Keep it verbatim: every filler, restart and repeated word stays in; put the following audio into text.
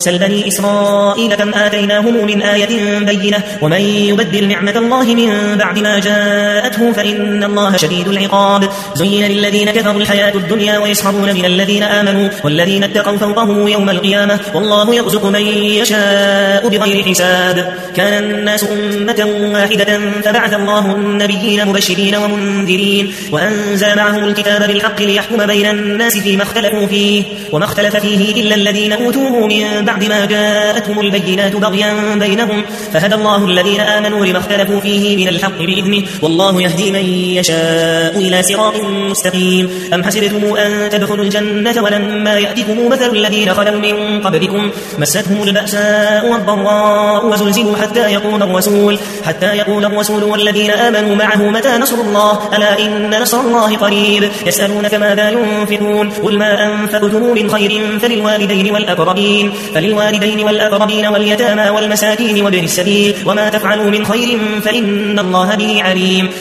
سل بني إسرائيل كم آتيناهم من آية بينة ومن يبدل نعمة الله من بعد ما جاءته فإن الله شديد العقاب زين للذين كفروا الحياة الدنيا ويسخرون من الذين آمنوا والذين اتقوا فوقهم يوم القيامة والله يرزق من يشاء بغير حساب كان الناس أمة واحدة فبعث الله النبيين مبشرين ومنذرين وأنزل معهم الكتاب بالحق ليحكم بين الناس فيما اختلفوا فيه وما اختلف فيه إلا الذين أوتوه من بعد ما جاءتهم البينات بغيا بينهم فهدى الله الذين آمنوا لما اختلفوا فيه من الحق بإذنه والله يهدي من يشاء إلى صراط مستقيم أم حسبتم أن تدخلوا الجنة ولما يأتكم مثل الذين خلوا من قبلكم مستهم البأساء والضراء وزلزلوا حتى يقول الرسول حتى يقول الرسول والذين آمنوا معه متى نصر الله ألا إن نصر الله قريب يسألونك ماذا ينفقون قل ما أنفقتم من خير فللوالدين والأقربين فللوالدين والأقربين واليتامى والمساكين وابن السبيل وما تفعلوا من خير فإن الله به عليم